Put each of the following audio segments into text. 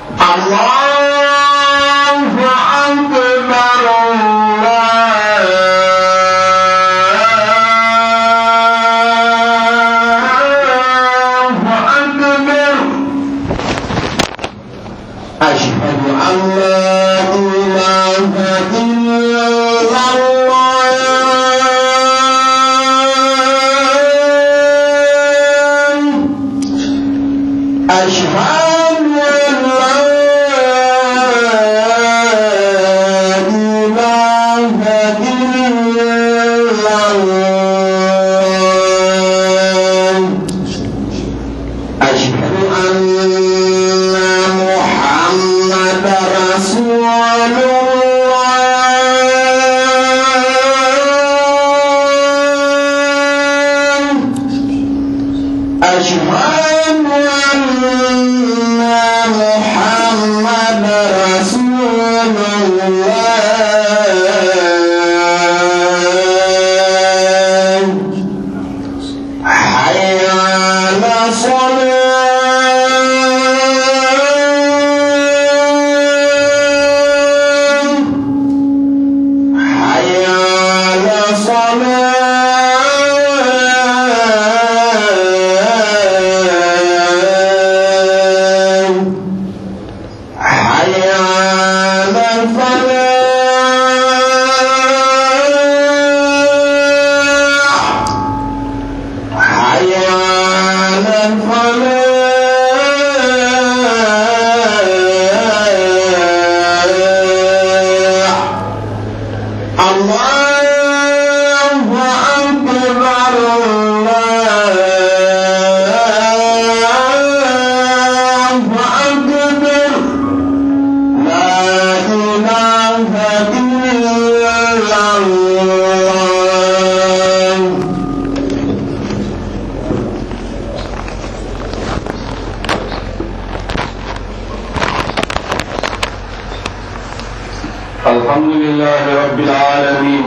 الحمد لله رب العالمين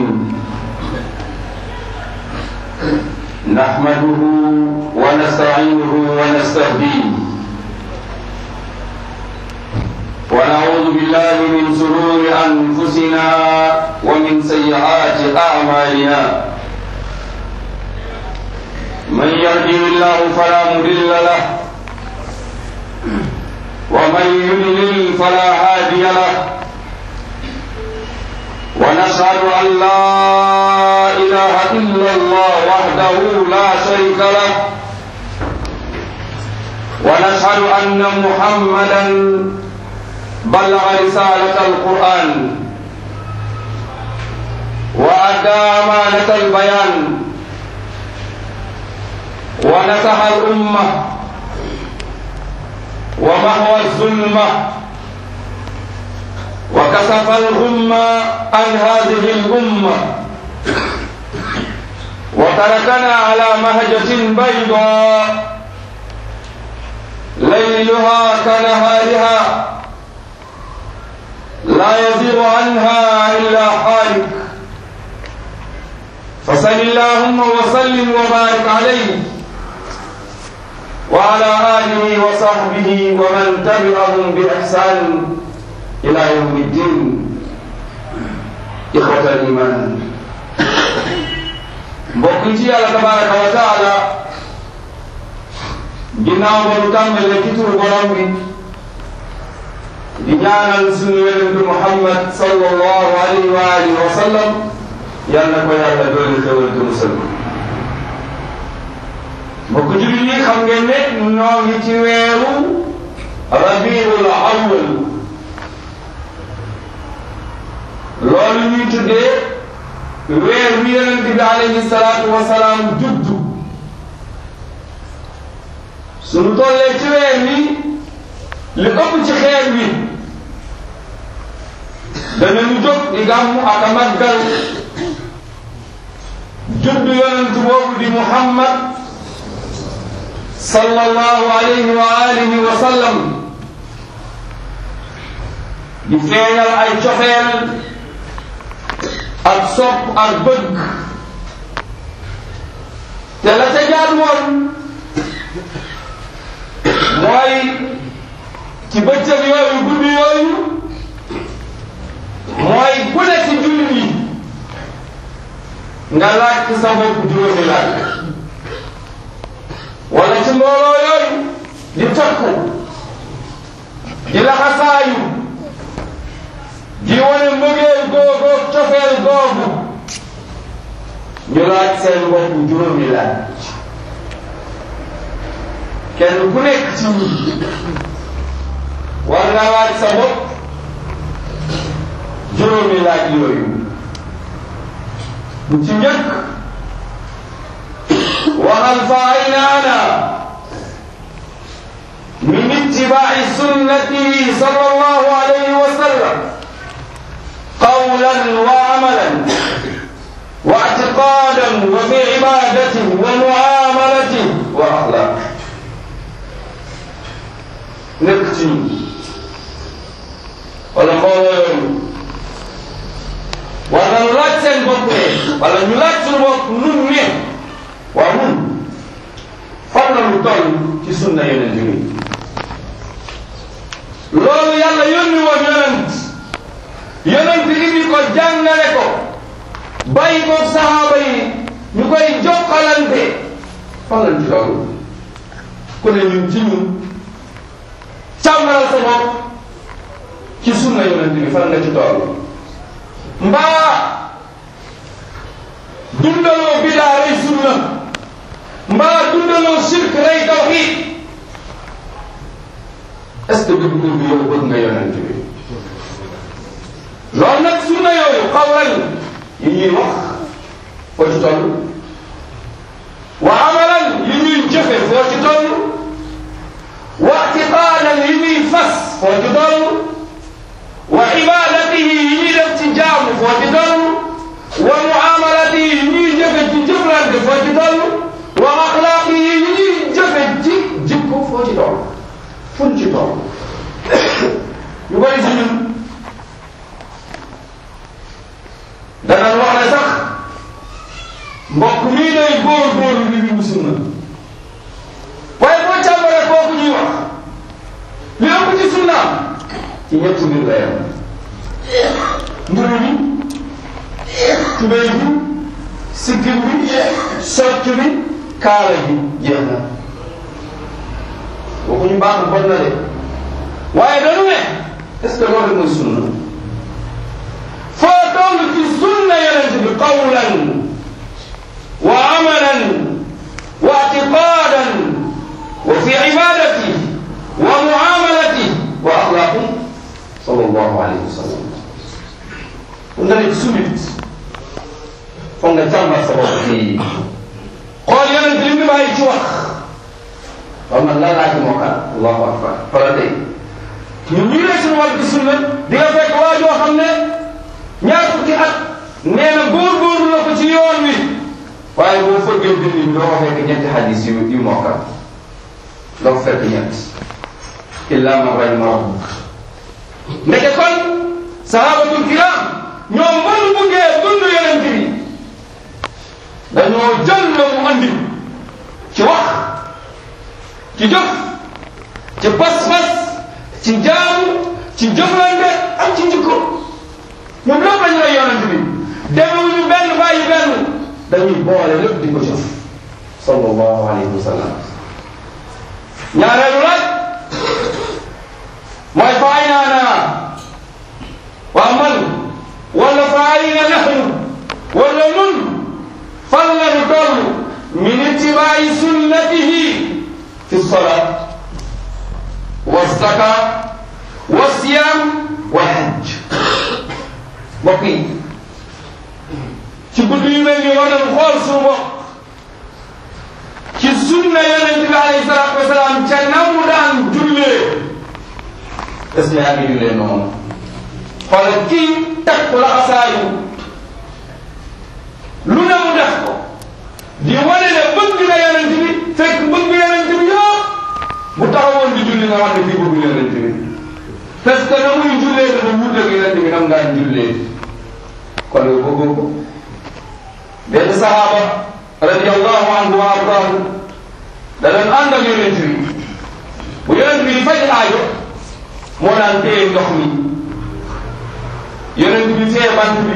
نحمده ونستعينه ونستهديه ونعوذ بالله من شرور أنفسنا ومن سيئات أعمالنا من يهده الله فلا مضل له ومن يضلل فلا هادي له ونشهد أن لا إله إلا الله وحده لا شريك له ونشهد أن محمدا بلغ رسالة القرآن وأدى أمانة البيان ونصح الأمة ومحو الظلمة وكشف الغمة عن هذه الأمة وتركنا على مهجة بيضاء ليلها كنهارها لا يزيغ عنها إلا حالك فصل اللهم وسلم وبارك عليه وعلى آله وصحبه ومن تبعهم بإحسان إلى يوم الدين. إخوة الإيمان mbokk ci Yàlla tabaraka wa taala ginnaaw ba nu tàmbalee ci turu borom bi di ñaanal suñu yonent Muhammad sallallahu alayhi wa alihi wa sallam yal na ko Yàlla doole xewal te musal mbokk jullit ñi xam ngeen ne ñoo ngi ci weeru Rabiul Awwal loolu ñuy tuddee weer wi yonent bi alayhi salaatu wa salaam juddu suñu tollee ci weer wi li ëpp ci xeer wi danañu jóg di gàmmu ak a màggal juddu yonent boobu di Muhammad sallallahu alayhi wa alihi wa sallam di feeñal ay cofeel ak sopp ak bëgg te la ca jaar woon mooy ci bëccëg yooyu guddi yooyu mooy ku ne ci jullit yi nga laaj ci sa bopp juróomi laaj wala ci mbooloo yooyu di takku di laxasaayu di wane mbëggeel googu cofeel googu ñu laaj seen bopp juróomi laaj kenn ku nekk ci ñun war nga laaj sa bopp juróomi laaj yooyu bu ci njëkk waxal fa ayna ana min ittibaai sunnatihi sallallahu alayhi wa sallam qawlan wa amalan wa i'tiqadan wa fi ibadatihi wa muamalatihi wa axlaq nekk ci ñun wala mbooloo yooyu war nañu laaj seen bopp wala ñu laaj suñu bopp nun ne waaw nun fan la ñu toll ci sunna yonent bi loolu yàlla yónni woon yonent indi ko jàngale ko bàyyi ko sahaaba yi ñu koy jokkalante fan lañ ci loolu ku ne ñun ci ñun càmbaral sa bopp ci sunna yonent bi fan nga ci toll mbaa dundaloo bidaa rey sunna mbaa dundaloo shirk rey tawhid est-ce que dëgg-dëgg yow bëgg nga yonent bi loolu nag sunna yooyu xawral yi ñuy wax foo ci toll wa amalan yi ñuy jëfe foo ci toll wa i'tiqaadan yi ñuy fas foo ci toll wa ibadatihi yi ñuy def ci jaamu foo ci toll wa muamalatihi yi ñuy jëfe ci jëflante foo ci toll wa axlaaqihi yi ñuy jëfe ci jikko foo ci toll fuñ ci toll yu bari si ñun danañ wax ne sax mbokk mii day góor-góorlu li mu sunna waaye boo càmbaree kooku ñuy wax li ëpp ci sunnaam ci ñetti mbir la yam mburu bi tubéy bi sikkim bi socc bi kaala bi jeex na waxuñu baax bon na de waaye dañu ne est-ce que loolu mooy sunna foo toll ci sunna yonent bi qawlan wa amalan wa i'tiqadan wa fi ibadati wa muamalati wa axlaaqi sallallahu alayhi wa sallam bu nga ne subit foog nga càmbar sa bopp fii xool yonent li mu bàyyi ci wax waaw man lan laa ci mokkal allahu akbar fala tey ñun ñu ne suñu wàllu sunna di nga fekk waa joo xam ne ñaar fukki at nee na góorgóorlu la ko ci yoon wi waaye boo fëggee dindi doo ko fekk ñetti hadis yu mokkal doo ko fekk ñett illa man rahima rabbuk ndeke kon sahabatul kiram ñoom mënu buggee dund yonent bi dañoo jël la mu andi ci wax ci jëf ci pas-pas ci jaamu ci jëflante ak ci jikko ñoom lépp lañu lay yonent bi demewuñu benn bàyyi benn dañuy boole lépp di ko jëf sallallahu alayhi wa sallam ñaareelu laaj mooy fa ayna ana waa man wala fa ayna nahnu wala nun fan lañu toll min ittibaa'i sunnatihi fi salat wa zakat wa siyam wa hajj mbokk yi ci guddi yu mel nii war nañu xool suñu bopp ci sunna yonent bi alayhi salaatu wa salaam ca na mu daan jullee est-ce que yaa ngi jullee noonu xoolal kii teg ko laxasaayu lu ne mu def ko di wane ne bëgg na yonent bi fekk bëgg yonent bi yëpp bu taxawoon di julli nga wax ne kii bëgg yonent bi parce que na muy jullee dafa wut ak yonent bi nam daan jullee kon yow bëggoo ko benn sahaaba radiyallahu anhu wa ardaahu da doon ànd ak yonent bi bu yonent bi di faj aajo moo daan téye ndox mi yonent bi téye bant bi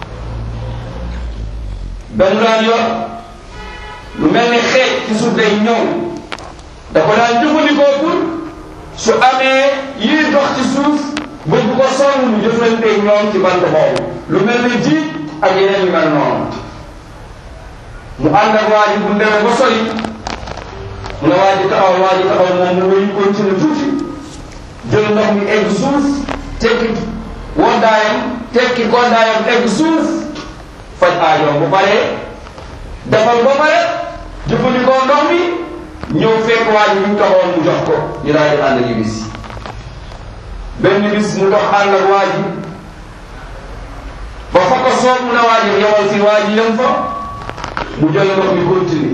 benn daan yor lu mel ni xeej ci suuf day ñëw da ko daan jëfandikoo pour su amee yii dox ci suuf bëgg ko sonn mu jëflante ñoom ci bant boobu lu mel ni jiit ak yeneen yu mel noonu mu ànd ak waa ji bu demee ba sori mu ne waa ji taxaw moom mu wéy continué tuuti jël ndox mi egg suuf tekki woddaayam tekki koddaayam egg suuf faj aajoom bu paree defal ba pare jëfandikoo ndox mi ñëw fekk waa ji ñu taxoon mu jox ko ñu daal di ànd ak bis benn bis mu dox ànd ak waa ji ba fa ko soob mu ne waa ji yowal fii waa ji yem fa mu jël ndox mi continue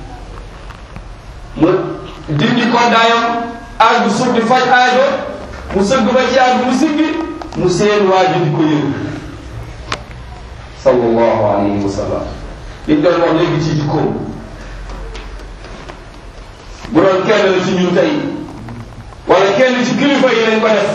mu dindi koddaayam àgg suuf di faj aajo mu sëgg ba ci àgg mu siggi mu seen waa ji di ko yëg sallallahu alayhi wa sallam liñ doon wax léegi ci jikkoom bu doon kenn la ci ñun tey wala kenn ci kilifa yi lañ ko def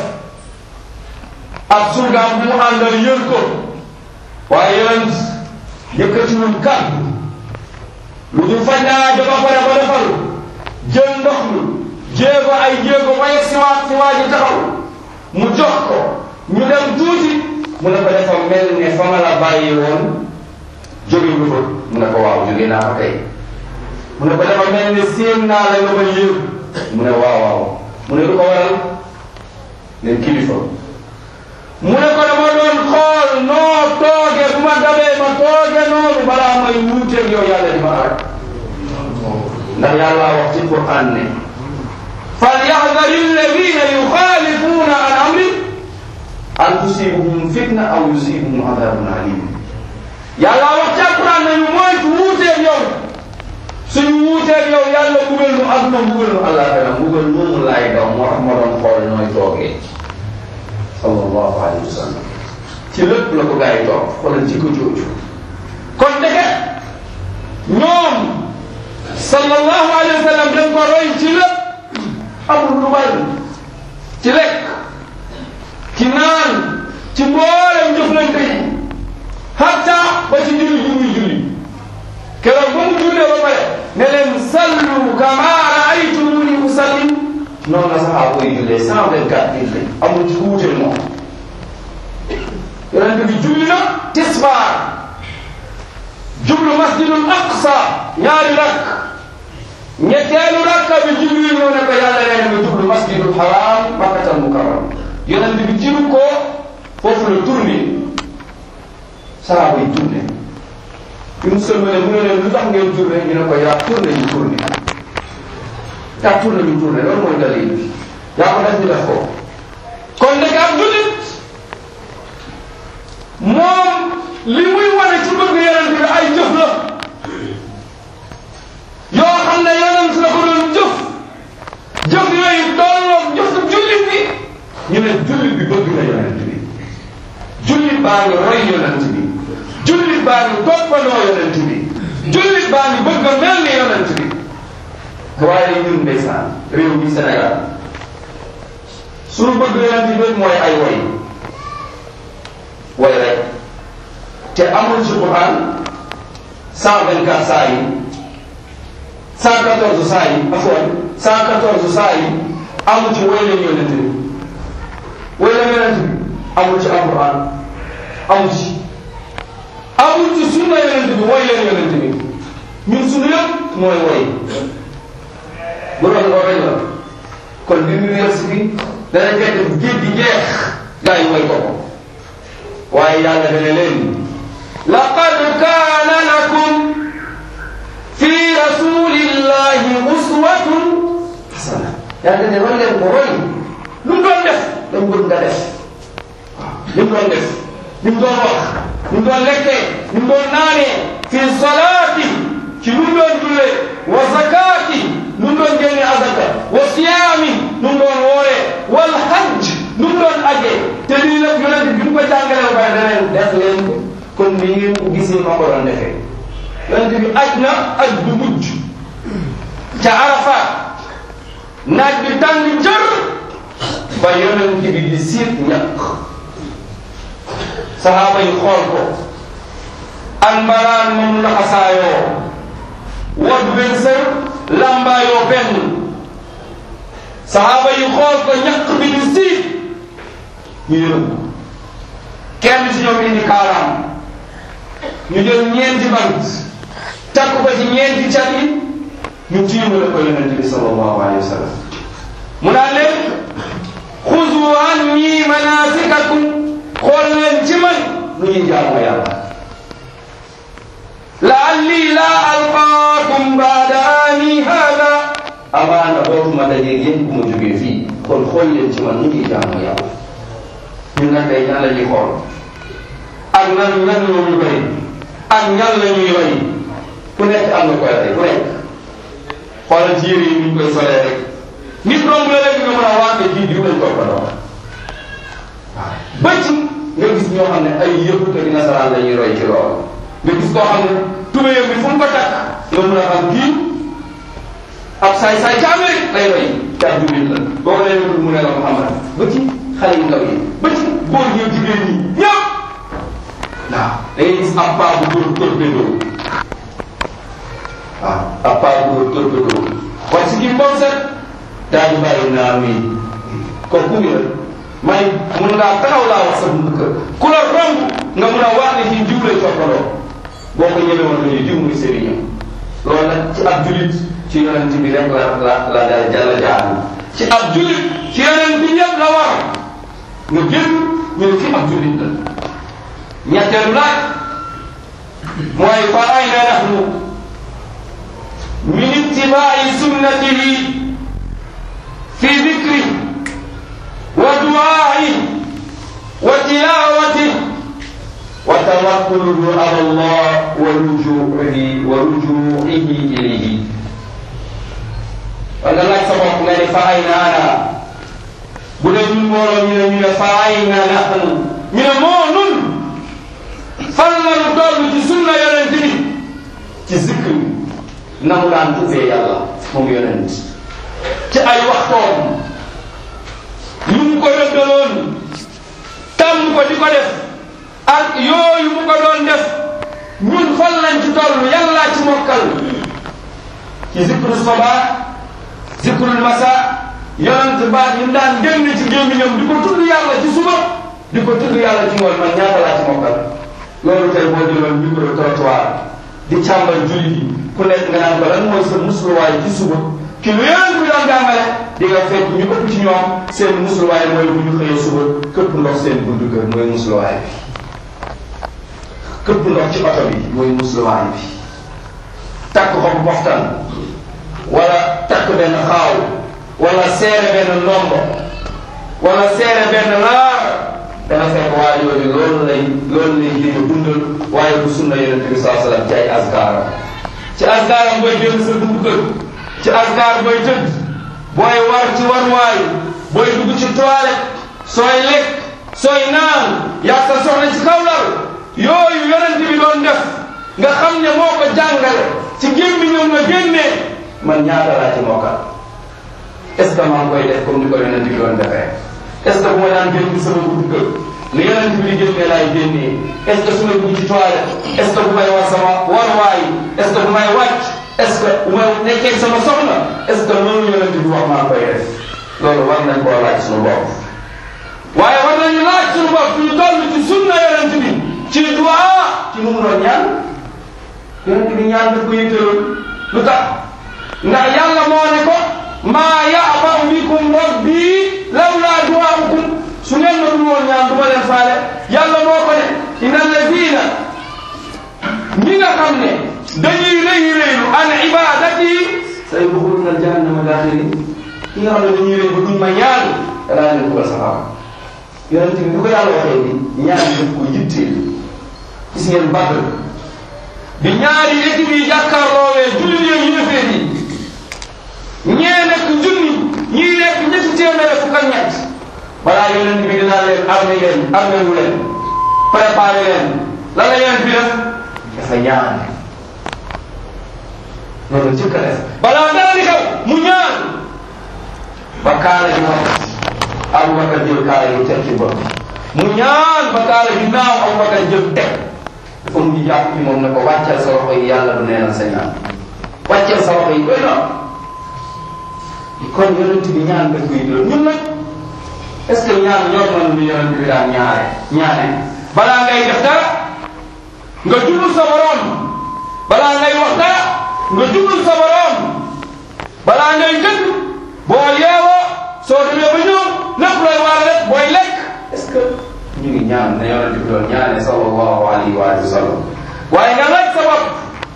ak surgaam bu mu àndal yër ko waaye yonent yëkkatiwul kàddu lu ñu faj aajo ba pare ba defal jël ndox mi jéego ay jéego ba yegg si waa ji taxaw mu jox ko ñu dem tuuti mu ne ko dafa mel ne fa ma la bàyyi woon jóge nga fa mu ne ko waaw jóge naa fa tey mu ne ko dafa mel ne séen naa la nga ma yéeg mu ne waaw mu ne lu ko waral leen kilifa mu ne ko dama doon xool noo tooge bu ma dabee ma tooge noonu balaa may wuuteeg yow yàlla di ma aar ndax yàlla wax ci Qur'an ne falyahdari alladina yuxaalifuuna an amri an tusibuhum fitna aw yusibuhum adabun alim yàlla wax ci Qur'an ne ñu moytu wuuteeg yow suñu wuuteeg yow yàlla mbugal nu àdduna mbugal nu àllaaxira mbugal moomu laay daw moo tax ma doon xool nooy toogee sallallahu alayhi wa sallam ci lépp la ko gaa yi toog xoolal ci ko jooju kon dëgg ñoom sallallahu alayhi wa sallam dañ ko roy ci lépp amul lu bari ci lekk ci naan ci mboolem jëflante yi hatta ba ci julli keroog ba mu jullee ba pare ne leen sallu kama raaytumuni usalli noonu la saxaaba yi jullee 124 julli amul ci wuute moom yonent bi julli na tisbaar jublu masjidul aqsa ñaari rakk ñetteelu rakka bi Jibril ñëw ne ko yàlla nee na nga jublu masjidul haram makkatal mukarram yonent bi jiru ko foofu la tourné saxaaba yi tourné bi mu sëlmale mu ne leen lu tax ngeen tourné ñu ne ko yaa tourné ñu tourné loolu mooy dalil bi yaa ko def ñu def ko kon nag am jullit moom li muy wane ci bëgg yonent bi ay jëf la yoo xam ne yonent la ko doon jëf yooyu tolloog jëfu jullit bi ñu ne jullit bi bëgg na yonent bi jullit baa ngi roy yonent bi jullit baa ngi toppandoo yonent bi jullit baa ngi bëgg a mel ni yonent bi waaye ñun ndeysaan réew mi Sénégal suñu bëgg yonent bi mooy ay way rek te amul ci Quran 124 saa yi 114 saa yi afwan 114 saa yi amul ci way leen yonent bi way leen yonent bi amul ci Alquran amul ci sunna yonent bi way leen yonent bi ñun suñu yëpp mooy way bu doon loo rek la kon bi mu yegsi bi dana fekk géej gi jeex gaa yi way ko waaye yàlla dana leen laqad kaana lakum fi rasulillahi uswatun hasana yàlla ne war leen ko roy lu mu doon def dañ bëgg nga def waaw li mu doon def li mu doon wax li mu doon lekkee li mu doon naanee fi salaati ci lu mu doon jullee wa zakaati lu mu doon génne azaka wa siyaami lu mu doon wooree wal hajj lu mu doon ajee te lii nag yonent bi mu ko jàngalee ba daneen def leen ko kon ni ngeen ko gisee ma ko doon defee yonent bi aj na aj bu mujj ca Arafat naaj bi tàng jër ba yonent bi di siit ñaq sahaaba yi xool ko ak mbaraan moom laxasaayoo wod benn sër lambaayoo benn sahaaba yi xool ko ñaq bi di siit ñu yërëm kenn ci ñoom indi kaalaam ñu jël ñeenti bant takk ko ci ñeenti cat yi ñu tiimale ko yonent bi sallallahu alayhi wa sallam mu naan leen xuzu anni manasikakum xool leen ci man nu ñuy jaamu yàlla la'alli la alqaakum ba'da aami hada amaana dootuma dajeeg yéen bu ma jógee fii kon xool leen ci man nu ñuy jaamu yàlla ñun nag day ñan la ñuy xool ak nan ñan la ñu roy ak ñan la ñuy roy ku nekk am na koy rey ku nekk xoolal ci yére yi ñu koy solee rek nit romb la léegi nga mën a waate kii diw lañ toppandoo waaw ba ci nga gis ñoo xam ne ay yëpp te di nasaraan la ñuy roy ci loolu nga gis koo xam ne tubéyam bi fu mu ko takk yow mën a xam kii ab saay-saay ca Amérique lay roy ci ab jullit la boo ko leen mu ne la Muhammad ba ci xale yu ndaw yi ba ci góor ñi jigéen ñi ñëpp waaw da ngay gis ab paa bu góor torpedo waaw ab paa bu góor torpedo waaye si kii moom set daal di bàyyi naa muy kon ku ngi la may mun ngaa taxaw laa wax sa dund kër ku la romb nga mun a wax ne fii jiw lay toppaloo boo ko ñëwee woon nañu jiw muy sëriñam loolu nag ci ab julit ci yonent bi rek la daal jàll jaaru ci ab julit ci yonent bi ñëpp la war nga génn ñu ne ci ab julit la ñetteelu laaj mooy fa ayna nahnu min ittibaai sunnatihi fi dikri wa du'aa'i wa tilaawati wa tawakkuluhu ala Allah wa rujuu'ihi ilayhi wala laaj sa bopp nga ne fa ayna ana bu dee ñun mbooloo ñu ne fa ayna nahnu ñu ne moo nun fan la ñu toll ci sunna yonent bi ci zikr na mu daan tuddee yàlla moom yonent ci ay waxtoom ñu mu ko rëddaloon tàmm ko di ko def ak yooyu mu ko doon def ñun fan lañ ci toll yàlla ci mokkal ci zikru sabaa zikrul masa yonent baat yi mu daan génn ci gémmiñam di ko tudd yàlla ci suba di ko tudd yàlla ci ngoon man ñaata laa ci mokkal loolu tey boo jëloon micro trottoir di càmbar julli gi ku nekk nga naan ko lan mooy sa musluwaay ci suba ki lu yonent bi doon jàngale di nga fekk ñu ëpp ci ñoom seen musluwaay mooy bu ñu xëyee suba këpp ndox seen buntu kër mooy musluwaay bi këpp ndox ci oto bi mooy musluwaay bi takk xobu boftan wala takk benn xaaw wala seere benn ndombo wala seere benn laar dana fekk waa yooyu loolu lay jéem a dundal waaye bu sunna yonent bi saa sallam ci ay askaaram ci askaaram booy génn sa buntu kër ci askaar booy tëdd booy war ci warwaay booy dugg ci toilette sooy lekk sooy naan yaa sa soxla ci kaw lal yooyu yonent bi doon def nga xam ne moo ko jàngale ci gémmiñam nga génnee man ñaata laa ci mokkal est-ce que maa ngi koy def comme ni ko yonent bi doon defee est-ce que bu ma daan génn sama buntu kër ni yonent bi di génnee laay génnee est-ce que su ma dugg ci toilette est-ce que bu may war sama warwaay est-ce que bu may wàcc est-ce que bu may nekkee sama soxna est-ce que loolu yonent bi wax maa koy def loolu war nañ koo laaj suñu bopp waaye war nañu laaj suñu bopp ñu toll ci sunna yonent bi ci duwaa ci nu mu doon ñaan yonent bi ñaan daf ko yitteloon lu tax ndax yàlla moo ne ko maa ya'ba'u bikum rabbi lawlaa du'aa'ukum su ngeen ma dul woon ñaan du ma leen faale yàlla moo ko ne inna alladina ñi nga xam ne dañuy rëy an ibadati sayadxuluna aljahannama daaxirin ki nga xam ne dañuy rëy ba duñ ma ñaan danaa leen dugal safara yonent bi bu ko yàlla waxee ni ñaan daf ko yitteel gis ngeen Badr bi ñaari équipe yi jàkkaarloowee jullit yi yëfee yi ñee nekk junni ñii nekk ñetti téeméer fukk ak ñett balaa yonent bi dinaa leen armé wu leen préparé leen lan la yonent bi def dafa ñaan loolu jëkk a def balaa dara di xew mu ñaan ba kaala ji wax Abubakar jël kaala yi teg ci bopp mu ñaan ba kaala gi naaw Abubakar jël teg dafa mujj jàpp ci moom ne ko wàcceel sa loxo yi yàlla du neenal sa ñaan wàcceel sa loxo yi doy na kon yonent bi ñaan nga koy jël ñun nag est-ce que ñaan ñoo mën lu yonent bi daan ñaane balaa ngay def dara nga jublu sa borom balaa ngay wax dara nga jublu sa borom balaa ngay dëkk boo yeewoo soo demee ba ñëw lépp looy war a def booy lekk est-ce que ñu ngi ñaan ne yonent bi doon ñaane sallallahu alayhi wa sallam waaye nga laaj sa bopp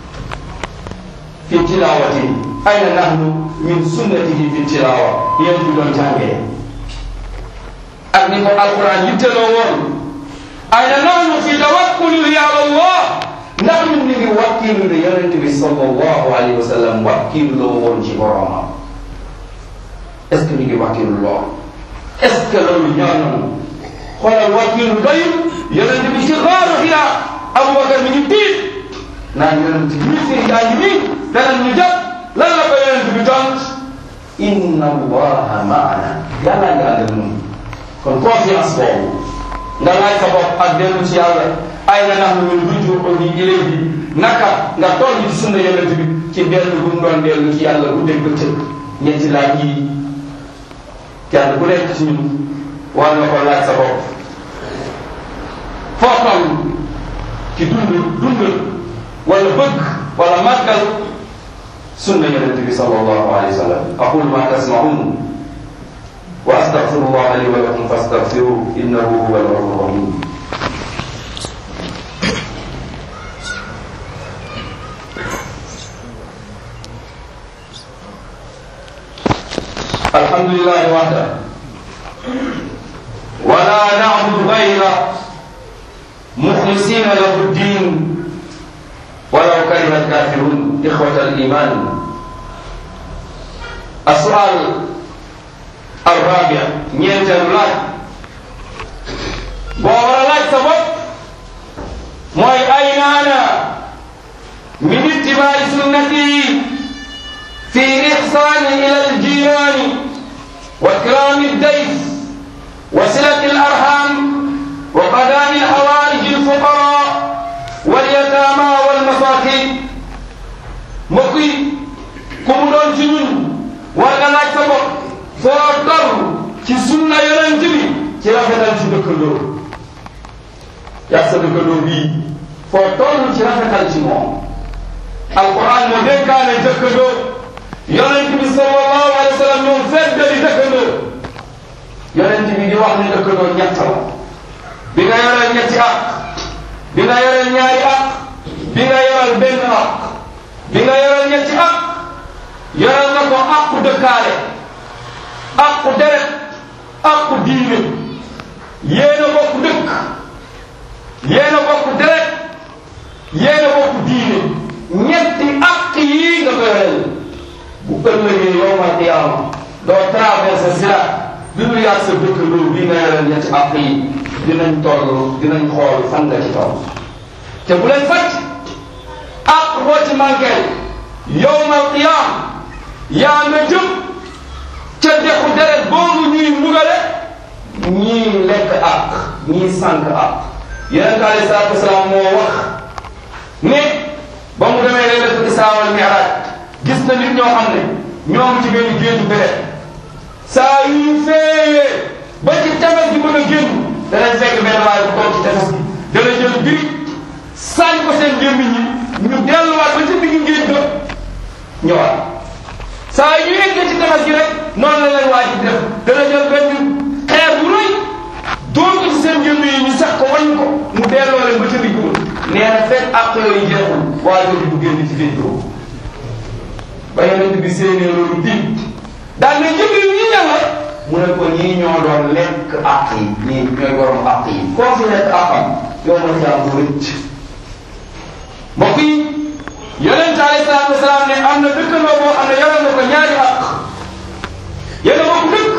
fi tilawati ayna nahnu min sunnatihi fi tilawa yéen bi doon jàngee ak ni ko alquran yitteloo woon ayna nahnu fi tawakkuli ala Allah ndax ñun ñu ngi wakkilu de yonent bi sallallahu alayhi wa sallam wakkilu loo woon ci boromam est-ce que ñu ngi wakkilu lool est-ce que loolu ñaan nañu xoolal wakkilu doyul yonent bi ci xaaru Hira Abubakar mi ngi tiit naan yonent bi fi yaa ngi nii danañ ñu jot lan la ko yonent bi tont inna allaha maana yàlla nga àndal ñun kon confiance boobu nga laaj sa bopp ak dellu ci yàlla ay na nahnu min rujuu'i ilayhi naka nga toll ci sunna yonent bi ci dellu bu mu doon dellu ci yàlla bu dégg bëccëg ñetti laaj yi kenn ku nekk ci ñun war na ko laaj sa bopp foo toll ci dund wala bëgg wala màggal sunna yonent bi sallallahu alayhi wa sallam aqulu ma tasma'un wa astaghfirullah li wa lakum fastaghfiruhu innahu huwal ghafurur rahim alhamdulillahi wahdahu wa la na'budu ghayrahu mukhlisina lahu ad-din ولو كره الكافرون إخوة الإيمان السؤال الرابع ñeenteelu laaj boo war a laaj sa bopp mooy ayna ana min ittiba'i sunnati fi ihsani ila al-jirani wa ikrami ad-dayf wa silati al-arham wa qada'i al-hawaij al-fuqara واليتامى والمساكين mbokk yi ku mu doon ci ñun war nga laaj sa bopp foo toll ci sunna yonent bi ci rafetal ci dëkkandoo yaa sa dëkkandoo bii foo toll ci rafetal ci moom alquran moo dénkaane dëkkandoo yonent bi sallallahu alayhi wa sallam ñoom feddali dëkkandoo yonent bi di wax ne dëkkandoo ñett la bi nga yoreel ñetti ak bi nga yoreel ñaari ak bi nga yoreel benn ak bi nga yoreel ñetti ak yoreel na ko aqu dëkkaale aqu deret aqu diine yéen a bokk dëkk yéen a bokk deret yéen a bokk diine ñetti ak yii nga ko yoreel bu ëllëgee yawmal qiyaama doo traversé siraat bi du yàgg sa dëkkandoo bi nga yoreel ñetti ak yi dinañ toll dinañ xool fan nga ci toll te bu leen fàcc ak boo ci manqué yawmal qiyaam yaa nga jëm ca dexu deret boobu ñuy mugale ñii lekk ak ñii sànq ak yonent bi alayhi salaatu wasalaam moo wax ne ba mu demee laylatul israa wal mi'raaj gis na nit ñoo xam ne ñoo ngi ci benn géeju deret saa yu ñu feeyee ba ci tefes gi mën a génn danañ fekk benn waay bu toog ci tefes gi dana jël birig saañ ko seen gémmiñ ñi ñu delluwaat ba ci digg géej ga ñëwaat saa yu ñu eggee ci tefes gi rek noonu la leen waa ji def dana jël benn xeer bu rëy dóor ko ci seen gémmiñ yi ñu sax ko wañ ko mu delloo leen ba ca digg ba nee na fekk àq yooyu jeexul waa jooju bu génn ci géej googu ba yonent bi séenee loolu diit daal ne njëkk yu ñu ñan la mu ne ko ñii ñoo doon lekk àq yi ñii ñooy borom àq yi koo fi lekk àqam yow ma caa bu rëcc mbokk yi yonent alayhi salaatu wasalaam ne am na dëkkandoo boo xam ne yore na ko ñaari àq yéen a bokk dëkk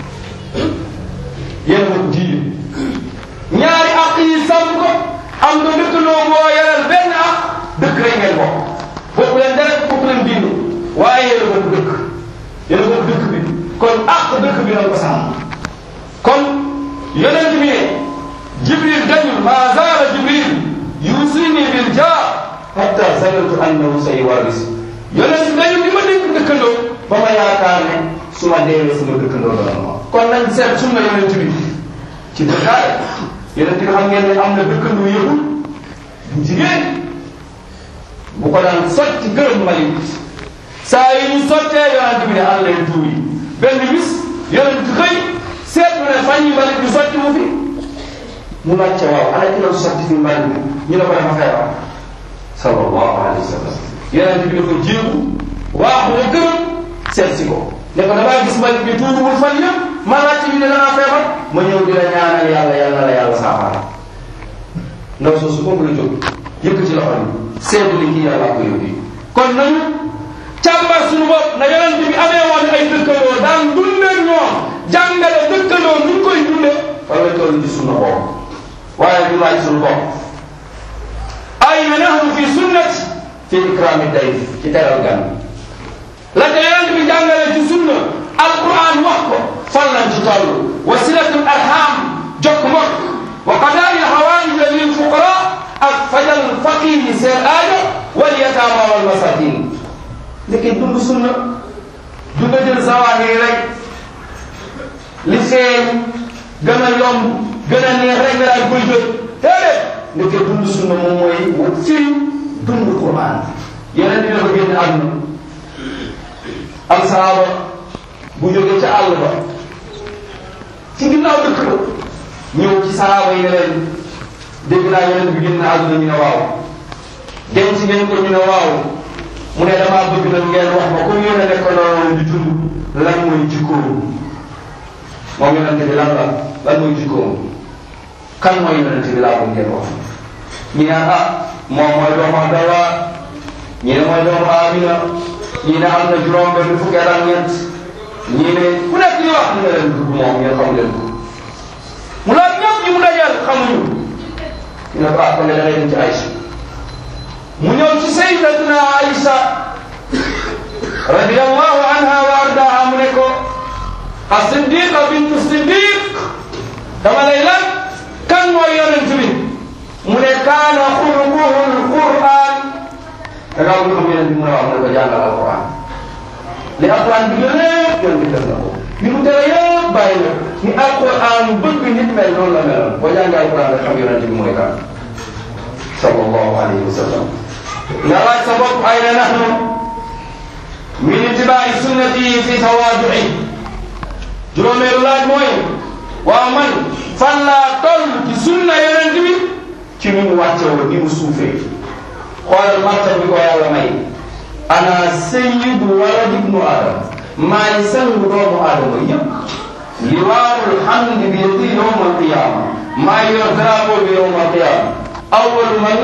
yéen a bokk diine ñaari àq yi sàmm ko am na dëkkandoo boo yoreel benn àq dëkk rek ngeen bokk bokk leen deret bokk leen diine waaye yéen a bokk dëkk yéen a bokk dëkk bi kon àq dëkk bi nañ ko sàmm yonent bi ne Jibril dañul ma zaala Jibril yusini bil jaar hatta zanantu annahu sayuwarris yonent dañul di ma dénk dëkkandoo ba ma yaakaar ne su ma deewee sama dëkkandoo doon ma kon nañ seet sunna yonent bi ci dëkkaay yonent bi xam ngeen ne am na dëkkandoo yëpp bu jigéen bu ko daan sotti gërëm mbalit saa yi ñu sottee yonent bi ne an lay tuuri benn bis yonent xëy seetlu ne fan yi mbalit bi sotti mu fi mu laajte waaw ana ki doon sotti fi mbalit bi ñu ne ko dafa feebar sallallahu alayhi wa sallam yonent bi dafa jéegu waaxu ne gërëm seet si ko ne ko damaa gis mbalit bi tuuruwul fan yëpp ma laajte ñu ne danaa feebar ma ñëw di la ñaanal yàlla yàlla la yàlla saafara ndaw soosu moom la jóg yëkkati loxo bi seetlu li kii yàlla ko yóbbi kon nañu càmbar suñu bopp na yonent bi amee woon ay dëkkandoo daan dundee ñoom jàngale dëkkandoo nuñ koy dundee fan la toll ci suñu bopp waaye du laaj suñu bopp ayna nahnu fi sunnati fi ikrami dayf ci teral gan la te yonent bi jàngale ci sunna alquran wax ko fan lañ ci toll wa silatul arham jokk mbokk wa qadaa'il hawaa'ij lil fuqara ak fajal faqir yi seen aajo wal yataama wal masakin ndeke dund sunna du nga jël zawahir rek li feeñ gën a yomb gën a neex rek nga daal koy jël déedéet ndeke dund sunna moom mooy wut firi dund Qur'an yeneen dina ko génn àdduna am saaba bu jógee ca àll ba ci ginnaaw dëkk ba ñëw ci saaba yi ne leen dégg naa yeneen bi génn àdduna ñu ne waaw denc ngeen ko ñu ne waaw mu ne damaa bëgg nag ngeen wax ma comme yéen a nekk noonu di dund lan mooy jikkoom moom yonente bi lan mooy jikkoom kan mooy yonente bi laa bëgg ngeen wax ñi naan ah moom mooy doomu Abdallah ñi ne mooy doomu Amina ñi ne am na juróom benn fukki at ak ñett ñi ne ku nekk ñu wax ñu ne leen dugg moom ngeen xam leen ko mu laaj ñoom ñi mu dajal xamuñu ñu ne ko ah kon da ngay dem ci Aïcha mu ñëw ci sayyidatuna Aïcha radiyallahu anha wa ardaha mu ne ko as-siddiqa bintu siddiq dama lay laaj kan mooy yonent bi mu ne kaana xuluquhu al-Qur'an da ngaa bëgg xam yonent bi mu ne wax mu ne ko jàngal alquran li alquran bi lépp yoon bi def na ko li mu tere yëpp bàyyi na ni alquran bëgg nit mel noonu la meloon boo jàngee alquran nga xam yonent bi mooy kan sallallahu alayhi wa sallam nga laaj sa bopp ayna nahnu min ittibaai sunnati fi tawaadu'i juróomeelu laaj mooy waaw man fan laa toll ci sunna yonent bi ci ni mu wàccewoo ni mu suufee xoolal martaba bi ko yàlla may ana sayyidu walad ibnu adam maay sangu doomu aadama yëpp liwaarul hamdi bi yadi yawm alqiyama maa yor drapeau bi yawm alqiyama awwalu man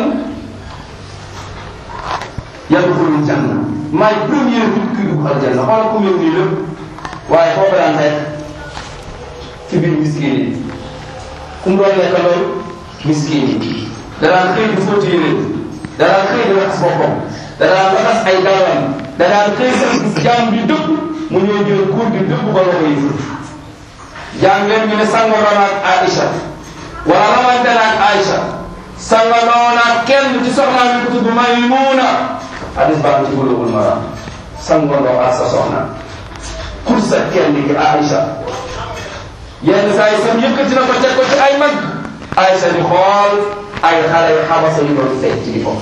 yadxulul janna maay premier nit ki dugg aljanna xoolal ku mel nii lépp waaye foofu daan fekk ci biir miskin yi ku mu doon nekk loolu miskin yi danaan xëy di fóoti yéneen danaan xëy di raxas boppam danaan raxas ay daalam danaan xëy sax gis jaam bi dëpp mu ñëw jël kuur gi dëpp ba loxo yi fut jaam ngeen ñu ne sangandoo naag Aïcha wala rawante naag Aïcha sangandoo naag kenn ci soxnaa bi ko tudd Maymuna hadis baa ci Bulughul Maram sangandoo ak sa soxna kur sa kenn ki Aïcha yenn saa yi sam yëkkati na ko teg ko ci ay mag Aïcha di xool ay xale yu xamasa yu doon fecc ci ko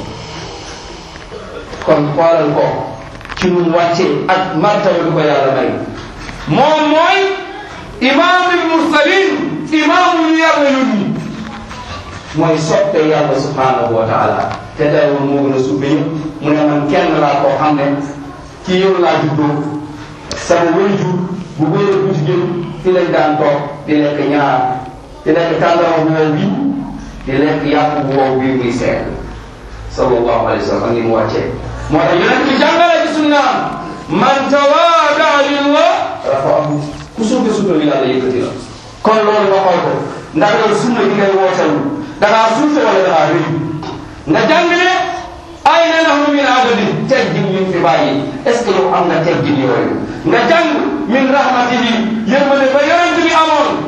kon xoolal ko ci nu wàccee ak martaba bi ko yàlla may moom mooy imaamul mursalin imaamu ñu yàlla yónni mooy soppe yàlla subhanahu wa taala te dawul moo gën a suufe yëpp mu ne man kenn laa koo xam ne ci yow laa juddoo sama waajur bu góor bu jigéen fi lañ daan toog di lekk ñaar di lekk tàndarma bu wow bi di lekk yàpp bu wow bii muy seet sallallahu alayhi wa sallam ak ni mu wàccee moo tax yonent bi jàngale ci sunnaam man tawaadaa lillah rafa'ahu ku suufe suufe bi yàlla yëkkati la kon loolu nga xool ko ndax loolu sunna bi ngay wootal da ngaa suufe wala da ngaa rëy nga jàngale ay na nahnu min adadin teggin ñu fi bàyyi est ce que yow am nga teggin yooyu nga jàng min rahmatihi yërmande ba yonent bi amoon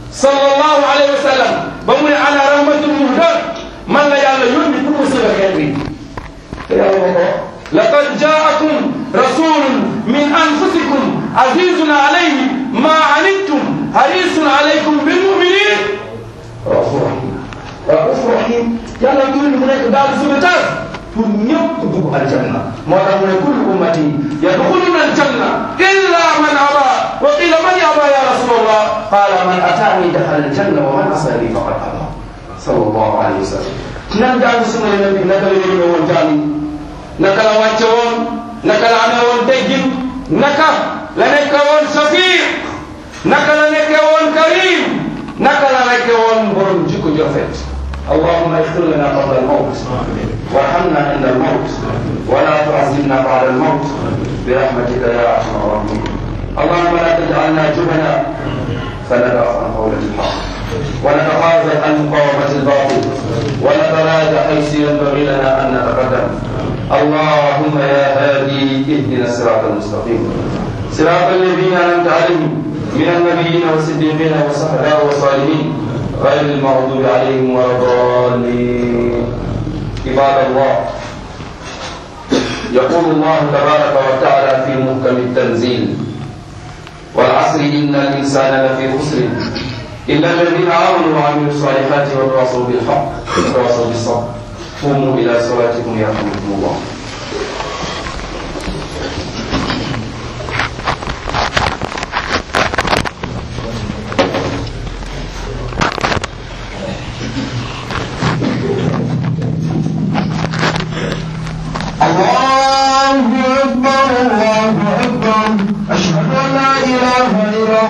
sallallahu alayhi wa sallam ba mu ne ana rahmatul muhdan man la yàlla yónni pour mu sëga xeet bi te yàlla ma ko laqad jaakum rasulun min anfusikum azizun alayhi ma anittum harisun alaykum bil muminin raufur rahim yàlla yónni mu nekk daal sauvetage pour ñëpp dugg aljanna moo tax mu ne kullu ummati yadxuluna aljanna illa man aba wa qila man yaba ya rasulallah qala man atani daxala aljanna wa man asani faqad aba sallallahu alayhi wa sallam nan jàng sunu yonent bi naka la yéene woon jaam yi naka la wàcce woon naka la amee woon teggin naka la nekke woon safiir naka la nekke woon karim naka la nekke woon borom jikko ju rafet اللهم اغفر لنا قبل الموت وارحمنا عند الموت ولا تعذبنا بعد الموت برحمتك يا ارحم الراحمين اللهم لا تجعلنا جبنا فندافع عن قولة الحق ونتخاذل عن مقاومة الباطل ونتراجع حيث ينبغي لنا ان نتقدم اللهم يا هادي اهدنا الصراط المستقيم صراط الذين انعمت عليهم من النبيين والصديقين والشهداء والصالحين غير المغضوب عليهم ولا الضالين عباد الله يقول الله تبارك وتعالى في محكم التنزيل والعصر إن الإنسان لفي خسر إلا الذين آمنوا وعملوا الصالحات وتواصوا بالحق وتواصوا بالصبر قوموا إلى صلاتكم يرحمكم الله Allah